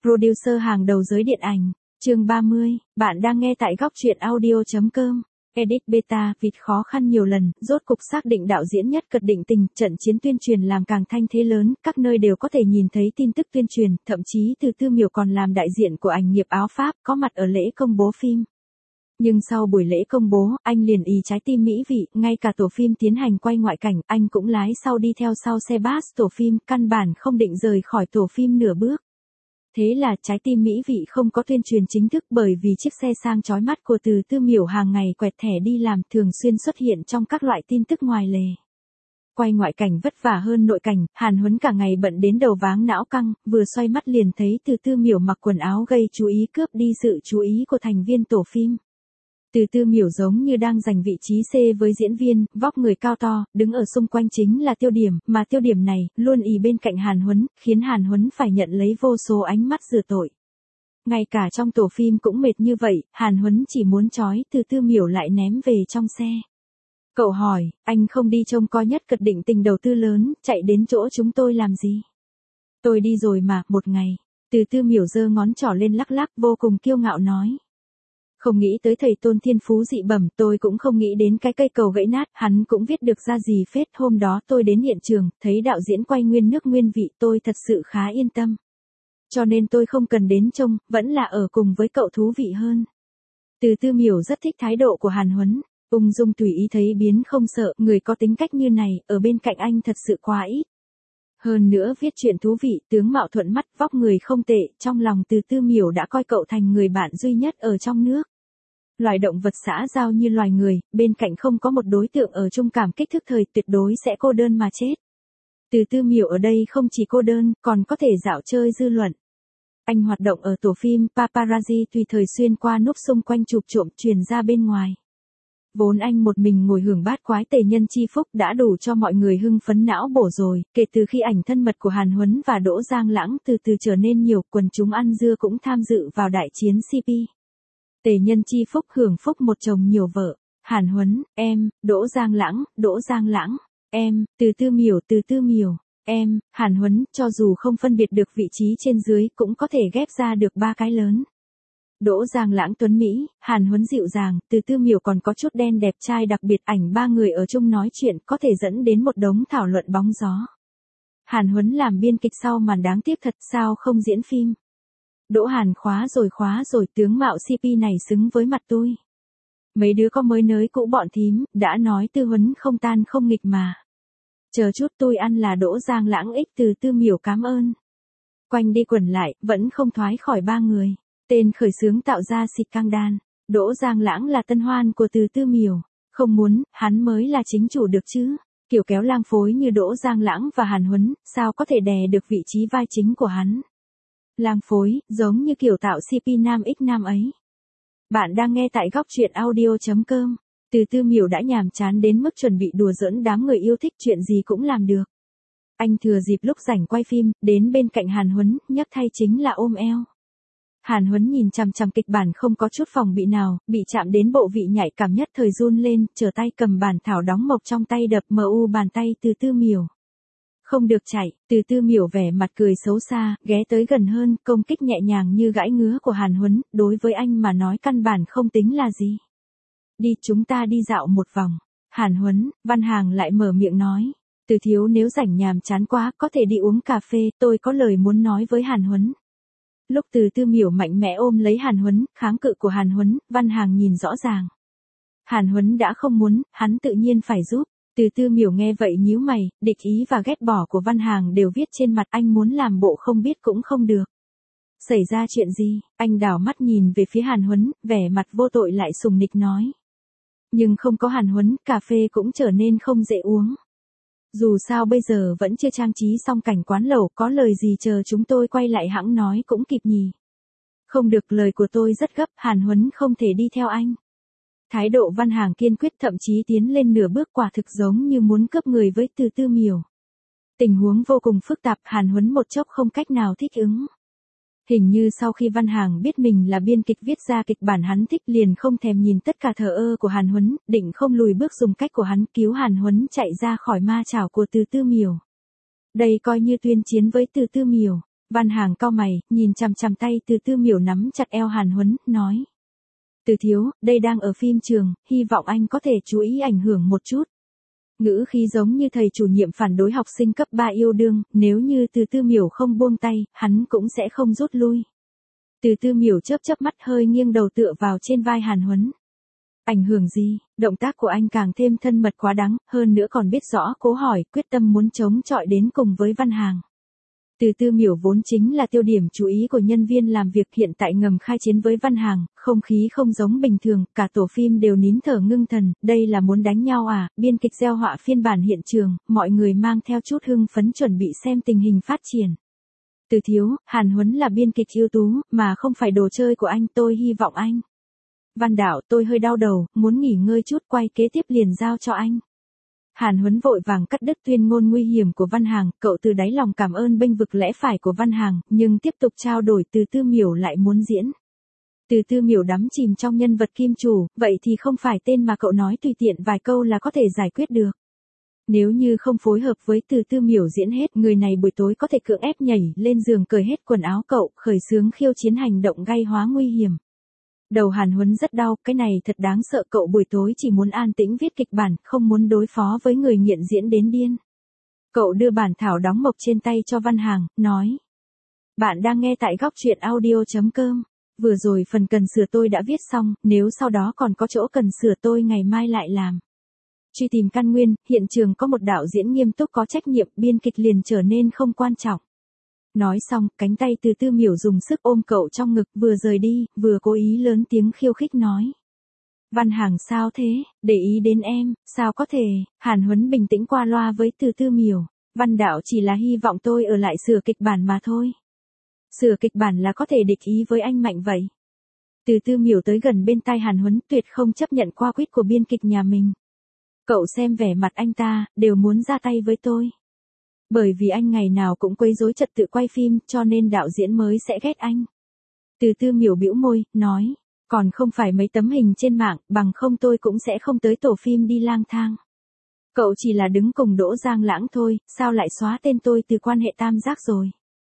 Producer hàng đầu giới điện ảnh. Chương 30, bạn đang nghe tại góc truyện audio.com. Edit beta, vịt khó khăn nhiều lần, rốt cục xác định đạo diễn Nhất Cật định tình, trận chiến tuyên truyền làm càng thanh thế lớn, các nơi đều có thể nhìn thấy tin tức tuyên truyền, thậm chí Từ Tư Miểu còn làm đại diện của ảnh nghiệp áo Pháp, có mặt ở lễ công bố phim. Nhưng sau buổi lễ công bố, anh liền ý trái tim mỹ vị, ngay cả tổ phim tiến hành quay ngoại cảnh, anh cũng lái sau đi theo sau xe bass tổ phim, căn bản không định rời khỏi tổ phim nửa bước. Thế là trái tim mỹ vị không có tuyên truyền chính thức bởi vì chiếc xe sang chói mắt của Từ Tư Miểu hàng ngày quẹt thẻ đi làm thường xuyên xuất hiện trong các loại tin tức ngoài lề. Quay ngoại cảnh vất vả hơn nội cảnh, Hàn Huấn cả ngày bận đến đầu váng não căng, vừa xoay mắt liền thấy Từ Tư Miểu mặc quần áo gây chú ý cướp đi sự chú ý của thành viên tổ phim. Từ Tư Miểu giống như đang giành vị trí C với diễn viên, vóc người cao to, đứng ở xung quanh chính là tiêu điểm, mà tiêu điểm này, luôn ì bên cạnh Hàn Huấn, khiến Hàn Huấn phải nhận lấy vô số ánh mắt rửa tội. Ngay cả trong tổ phim cũng mệt như vậy, Hàn Huấn chỉ muốn trói Từ Tư Miểu lại ném về trong xe. Cậu hỏi, anh không đi trông coi Nhất Cật định tình đầu tư lớn, chạy đến chỗ chúng tôi làm gì? Tôi đi rồi mà, một ngày. Từ Tư Miểu giơ ngón trỏ lên lắc lắc vô cùng kiêu ngạo nói. Không nghĩ tới thầy Tôn thiên phú dị bẩm, tôi cũng không nghĩ đến cái cây cầu gãy nát, hắn cũng viết được ra gì phết. Hôm đó tôi đến hiện trường, thấy đạo diễn quay nguyên nước nguyên vị, tôi thật sự khá yên tâm. Cho nên tôi không cần đến trông, vẫn là ở cùng với cậu thú vị hơn. Từ Tư Miểu rất thích thái độ của Hàn Huấn, ung dung tùy ý thấy biến không sợ, người có tính cách như này, ở bên cạnh anh thật sự quá ít. Hơn nữa viết chuyện thú vị, tướng mạo thuận mắt, vóc người không tệ, trong lòng Từ Tư Miểu đã coi cậu thành người bạn duy nhất ở trong nước. Loài động vật xã giao như loài người, bên cạnh không có một đối tượng ở chung cảm kích thức thời, tuyệt đối sẽ cô đơn mà chết. Từ Tư Miểu ở đây không chỉ cô đơn, còn có thể dạo chơi dư luận. Anh hoạt động ở tổ phim, paparazzi tùy thời xuyên qua núp xung quanh chụp trộm truyền ra bên ngoài. Vốn anh một mình ngồi hưởng bát quái tề nhân chi phúc đã đủ cho mọi người hưng phấn não bổ rồi, kể từ khi ảnh thân mật của Hàn Huấn và Đỗ Giang Lãng từ từ trở nên nhiều, quần chúng ăn dưa cũng tham dự vào đại chiến CP. Tề nhân chi phúc hưởng phúc một chồng nhiều vợ, Hàn Huấn, em, Đỗ Giang Lãng, em, Từ Tư Miểu, em, Hàn Huấn, cho dù không phân biệt được vị trí trên dưới cũng có thể ghép ra được ba cái lớn. Đỗ Giang Lãng tuấn Mỹ, Hàn Huấn dịu dàng, Từ Tư Miểu còn có chút đen đẹp trai đặc biệt, ảnh ba người ở chung nói chuyện có thể dẫn đến một đống thảo luận bóng gió. Hàn Huấn làm biên kịch sau màn đáng tiếc thật, sao không diễn phim. Đỗ Hàn khóa rồi, tướng mạo CP này xứng với mặt tôi. Mấy đứa có mới nới cũ bọn thím, đã nói Tư Huấn không tan không nghịch mà. Chờ chút tôi ăn là Đỗ Giang Lãng ích Từ Tư Miểu cảm ơn. Quanh đi quẩn lại, vẫn không thoái khỏi ba người. Tên khởi xướng tạo ra xịt căng đan. Đỗ Giang Lãng là tân hoan của Từ Tư Miểu. Không muốn, hắn mới là chính chủ được chứ. Kiểu kéo lang phối như Đỗ Giang Lãng và Hàn Huấn, sao có thể đè được vị trí vai chính của hắn. Lang phối, giống như kiểu tạo CP nam x nam ấy. Bạn đang nghe tại góc truyện audio.com. Từ Tư Miểu đã nhàm chán đến mức chuẩn bị đùa giỡn đám người yêu thích, chuyện gì cũng làm được. Anh thừa dịp lúc rảnh quay phim, đến bên cạnh Hàn Huấn, nhắc thay chính là ôm eo. Hàn Huấn nhìn chằm chằm kịch bản không có chút phòng bị nào, bị chạm đến bộ vị nhạy cảm nhất thời run lên, trở tay cầm bản thảo đóng mộc trong tay đập bàn tay Từ Tư Miểu. Không được chạy, Từ Tư Miểu vẻ mặt cười xấu xa, ghé tới gần hơn, công kích nhẹ nhàng như gãi ngứa của Hàn Huấn, đối với anh mà nói căn bản không tính là gì. Đi, chúng ta đi dạo một vòng. Hàn Huấn, Văn Hàng lại mở miệng nói. Từ thiếu nếu rảnh nhàm chán quá, có thể đi uống cà phê, tôi có lời muốn nói với Hàn Huấn. Lúc Từ Tư Miểu mạnh mẽ ôm lấy Hàn Huấn, kháng cự của Hàn Huấn, Văn Hàng nhìn rõ ràng. Hàn Huấn đã không muốn, hắn tự nhiên phải giúp. Từ Tư Miểu nghe vậy nhíu mày, địch ý và ghét bỏ của Văn Hàng đều viết trên mặt, anh muốn làm bộ không biết cũng không được. Xảy ra chuyện gì? Anh đảo mắt nhìn về phía Hàn Huấn, vẻ mặt vô tội lại sùng nịch nói. Nhưng không có Hàn Huấn, cà phê cũng trở nên không dễ uống. Dù sao bây giờ vẫn chưa trang trí xong cảnh quán lẩu, có lời gì chờ chúng tôi quay lại hãng nói cũng kịp nhỉ. Không được, lời của tôi rất gấp, Hàn Huấn không thể đi theo anh. Thái độ Văn Hàng kiên quyết, thậm chí tiến lên nửa bước, quả thực giống như muốn cướp người với Từ Tư Miểu. Tình huống vô cùng phức tạp, Hàn Huấn một chốc không cách nào thích ứng. Hình như sau khi Văn Hàng biết mình là biên kịch viết ra kịch bản hắn thích, liền không thèm nhìn tất cả thờ ơ của Hàn Huấn, định không lùi bước dùng cách của hắn cứu Hàn Huấn chạy ra khỏi ma chảo của Từ Tư Miểu. Đây coi như tuyên chiến với Từ Tư Miểu. Văn Hàng cau mày, nhìn chằm chằm tay Từ Tư Miểu nắm chặt eo Hàn Huấn, nói. Từ thiếu, đây đang ở phim trường, hy vọng anh có thể chú ý ảnh hưởng một chút. Ngữ khí giống như thầy chủ nhiệm phản đối học sinh cấp 3 yêu đương, nếu như Từ Tư Miểu không buông tay, hắn cũng sẽ không rút lui. Từ Tư Miểu chớp chớp mắt hơi nghiêng đầu tựa vào trên vai Hàn Huấn. Ảnh hưởng gì, động tác của anh càng thêm thân mật quá đáng, hơn nữa còn biết rõ cố hỏi, quyết tâm muốn chống chọi đến cùng với Văn Hàng. Từ Tư Miểu vốn chính là tiêu điểm chú ý của nhân viên làm việc hiện tại ngầm khai chiến với Văn Hàng, không khí không giống bình thường, cả tổ phim đều nín thở ngưng thần, đây là muốn đánh nhau à, biên kịch gieo họa phiên bản hiện trường, mọi người mang theo chút hưng phấn chuẩn bị xem tình hình phát triển. Từ thiếu, Hàn Huấn là biên kịch ưu tú, mà không phải đồ chơi của anh, tôi hy vọng anh. Văn Đạo, tôi hơi đau đầu, muốn nghỉ ngơi chút, quay kế tiếp liền giao cho anh. Hàn Huấn vội vàng cắt đứt tuyên ngôn nguy hiểm của Văn Hàng, cậu từ đáy lòng cảm ơn bênh vực lẽ phải của Văn Hàng, nhưng tiếp tục trao đổi Từ Tư Miểu lại muốn diễn. Từ Tư Miểu đắm chìm trong nhân vật kim chủ, vậy thì không phải tên mà cậu nói tùy tiện vài câu là có thể giải quyết được. Nếu như không phối hợp với Từ Tư Miểu diễn hết, người này buổi tối có thể cưỡng ép nhảy lên giường cởi hết quần áo cậu, khởi xướng khiêu chiến hành động gay hóa nguy hiểm. Đầu Hàn Huấn rất đau, cái này thật đáng sợ, cậu buổi tối chỉ muốn an tĩnh viết kịch bản, không muốn đối phó với người nghiện diễn đến điên. Cậu đưa bản thảo đóng mộc trên tay cho Văn Hàng, nói. Bạn đang nghe tại góc truyện audio.com. Vừa rồi phần cần sửa tôi đã viết xong, nếu sau đó còn có chỗ cần sửa tôi ngày mai lại làm. Truy tìm căn nguyên, hiện trường có một đạo diễn nghiêm túc có trách nhiệm, biên kịch liền trở nên không quan trọng. Nói xong, cánh tay Từ Tư Miểu dùng sức ôm cậu trong ngực, vừa rời đi, vừa cố ý lớn tiếng khiêu khích nói. Văn Hàng sao thế, để ý đến em, sao có thể, Hàn Huấn bình tĩnh qua loa với Từ Tư Miểu. Văn Đạo chỉ là hy vọng tôi ở lại sửa kịch bản mà thôi. Sửa kịch bản là có thể địch ý với anh mạnh vậy. Từ Tư Miểu tới gần bên tai Hàn Huấn, tuyệt không chấp nhận qua quýt của biên kịch nhà mình. Cậu xem vẻ mặt anh ta, đều muốn ra tay với tôi. Bởi vì anh ngày nào cũng quấy rối trật tự quay phim, cho nên đạo diễn mới sẽ ghét anh. Từ Tư Miểu bĩu môi, nói, còn không phải mấy tấm hình trên mạng, bằng không tôi cũng sẽ không tới tổ phim đi lang thang. Cậu chỉ là đứng cùng Đỗ Giang Lãng thôi, sao lại xóa tên tôi từ quan hệ tam giác rồi?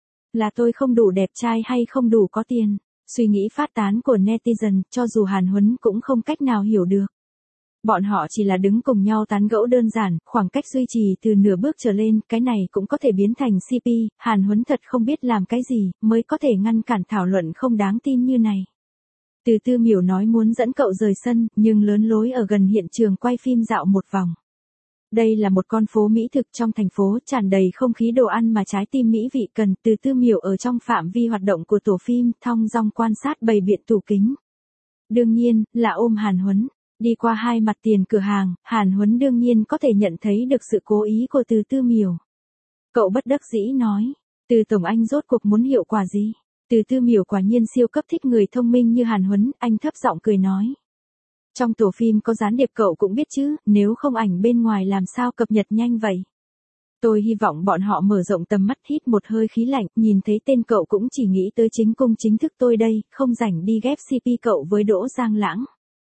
Là tôi không đủ đẹp trai hay không đủ có tiền? Suy nghĩ phát tán của netizen, cho dù Hàn Huấn cũng không cách nào hiểu được. Bọn họ chỉ là đứng cùng nhau tán gẫu đơn giản, khoảng cách duy trì từ nửa bước trở lên, cái này cũng có thể biến thành CP, Hàn Huấn thật không biết làm cái gì, mới có thể ngăn cản thảo luận không đáng tin như này. Từ Tư Miểu nói muốn dẫn cậu rời sân, nhưng lớn lối ở gần hiện trường quay phim dạo một vòng. Đây là một con phố mỹ thực trong thành phố, tràn đầy không khí đồ ăn mà trái tim mỹ vị cần. Từ Tư Miểu ở trong phạm vi hoạt động của tổ phim, thong dong quan sát bày biện tủ kính. Đương nhiên, là ôm Hàn Huấn. Đi qua hai mặt tiền cửa hàng, Hàn Huấn đương nhiên có thể nhận thấy được sự cố ý của Từ Tư Miểu. Cậu bất đắc dĩ nói, Từ Tổng anh rốt cuộc muốn hiệu quả gì? Từ Tư Miểu quả nhiên siêu cấp thích người thông minh như Hàn Huấn, anh thấp giọng cười nói. Trong tổ phim có gián điệp cậu cũng biết chứ, nếu không ảnh bên ngoài làm sao cập nhật nhanh vậy? Tôi hy vọng bọn họ mở rộng tầm mắt, hít một hơi khí lạnh, nhìn thấy tên cậu cũng chỉ nghĩ tới chính cung chính thức tôi đây, không rảnh đi ghép CP cậu với Đỗ Giang Lãng.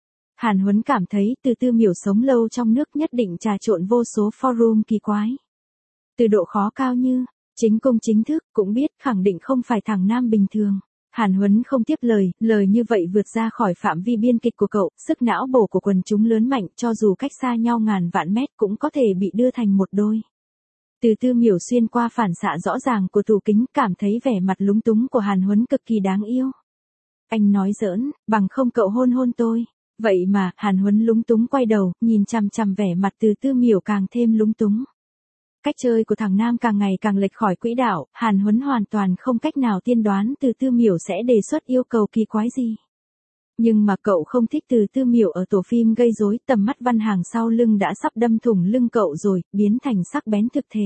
Hàn Huấn cảm thấy Từ Tư Miểu sống lâu trong nước nhất định trà trộn vô số forum kỳ quái. Từ độ khó cao như, chính cung chính thức, cũng biết khẳng định không phải thằng nam bình thường. Hàn Huấn không tiếp lời như vậy vượt ra khỏi phạm vi biên kịch của cậu, sức não bổ của quần chúng lớn mạnh, cho dù cách xa nhau ngàn vạn mét cũng có thể bị đưa thành một đôi. Từ Tư Miểu xuyên qua phản xạ rõ ràng của tủ kính, cảm thấy vẻ mặt lúng túng của Hàn Huấn cực kỳ đáng yêu. Anh nói giỡn, bằng không cậu hôn hôn tôi. Vậy mà, Hàn Huấn lúng túng quay đầu, nhìn chằm chằm vẻ mặt Từ Tư Miểu càng thêm lúng túng. Cách chơi của thằng nam càng ngày càng lệch khỏi quỹ đạo, Hàn Huấn hoàn toàn không cách nào tiên đoán Từ Tư Miểu sẽ đề xuất yêu cầu kỳ quái gì. Nhưng mà cậu không thích Từ Tư Miểu ở tổ phim gây rối, tầm mắt Văn Hàng sau lưng đã sắp đâm thủng lưng cậu rồi, biến thành sắc bén thực thề.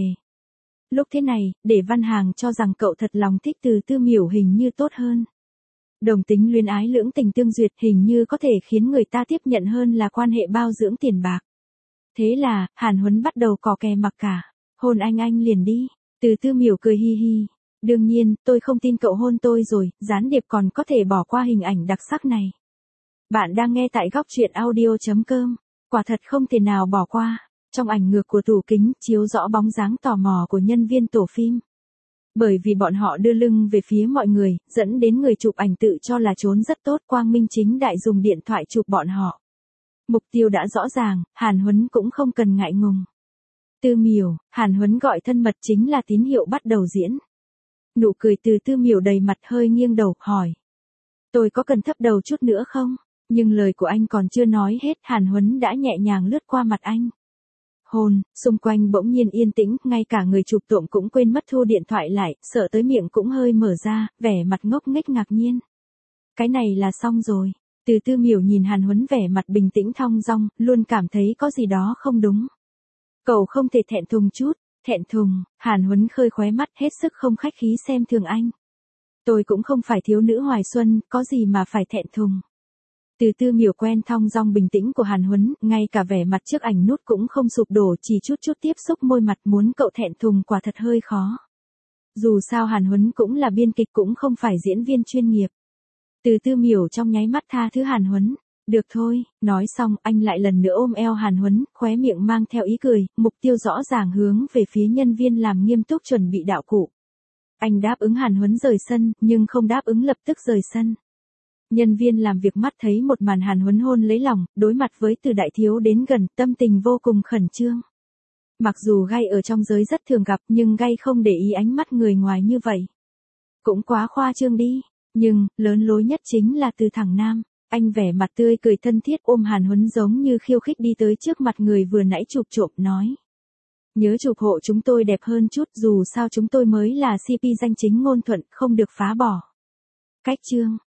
Lúc thế này, để Văn Hàng cho rằng cậu thật lòng thích Từ Tư Miểu hình như tốt hơn. Đồng tính luyến ái lưỡng tình tương duyệt hình như có thể khiến người ta tiếp nhận hơn là quan hệ bao dưỡng tiền bạc. Thế là, Hàn Huấn bắt đầu cò kè mặc cả. Hôn anh liền đi. Từ Tư Miểu cười hi hi. Đương nhiên, tôi không tin cậu hôn tôi rồi, gián điệp còn có thể bỏ qua hình ảnh đặc sắc này. Bạn đang nghe tại góc truyện audio.com. Quả thật không thể nào bỏ qua. Trong ảnh ngược của tủ kính, chiếu rõ bóng dáng tò mò của nhân viên tổ phim. Bởi vì bọn họ đưa lưng về phía mọi người, dẫn đến người chụp ảnh tự cho là trốn rất tốt, quang minh chính đại dùng điện thoại chụp bọn họ. Mục tiêu đã rõ ràng, Hàn Huấn cũng không cần ngại ngùng. Tư Miểu, Hàn Huấn gọi thân mật chính là tín hiệu bắt đầu diễn. Nụ cười từ Tư Miểu đầy mặt, hơi nghiêng đầu, hỏi. Tôi có cần thấp đầu chút nữa không? Nhưng lời của anh còn chưa nói hết, Hàn Huấn đã nhẹ nhàng lướt qua mặt anh. Hôn, xung quanh bỗng nhiên yên tĩnh, ngay cả người chụp trộm cũng quên mất thu điện thoại lại, sợ tới miệng cũng hơi mở ra, vẻ mặt ngốc nghếch ngạc nhiên. Cái này là xong rồi. Từ Tư Miểu nhìn Hàn Huấn vẻ mặt bình tĩnh thong dong, luôn cảm thấy có gì đó không đúng. Cậu không thể thẹn thùng chút. Thẹn thùng? Hàn Huấn khơi khóe mắt, hết sức không khách khí xem thường anh. Tôi cũng không phải thiếu nữ hoài xuân, có gì mà phải thẹn thùng. Từ Tư Miểu quen thong dong bình tĩnh của Hàn Huấn, ngay cả vẻ mặt trước ảnh nút cũng không sụp đổ, chỉ chút chút tiếp xúc môi mặt, muốn cậu thẹn thùng quả thật hơi khó. Dù sao Hàn Huấn cũng là biên kịch, cũng không phải diễn viên chuyên nghiệp. Từ Tư Miểu trong nháy mắt tha thứ Hàn Huấn. Được thôi, nói xong anh lại lần nữa ôm eo Hàn Huấn, khóe miệng mang theo ý cười, mục tiêu rõ ràng hướng về phía nhân viên làm nghiêm túc chuẩn bị đạo cụ. Anh đáp ứng Hàn Huấn rời sân, nhưng không đáp ứng lập tức rời sân. Nhân viên làm việc mắt thấy một màn Hàn Huấn hôn lấy lòng, đối mặt với Từ đại thiếu đến gần, tâm tình vô cùng khẩn trương. Mặc dù gay ở trong giới rất thường gặp, nhưng gay không để ý ánh mắt người ngoài như vậy. Cũng quá khoa trương đi, nhưng, lớn lối nhất chính là Từ thẳng nam. Anh vẻ mặt tươi cười thân thiết ôm Hàn Huấn giống như khiêu khích đi tới trước mặt người vừa nãy chụp trộm, nói. Nhớ chụp hộ chúng tôi đẹp hơn chút, dù sao chúng tôi mới là CP danh chính ngôn thuận, không được phá bỏ. Cách chương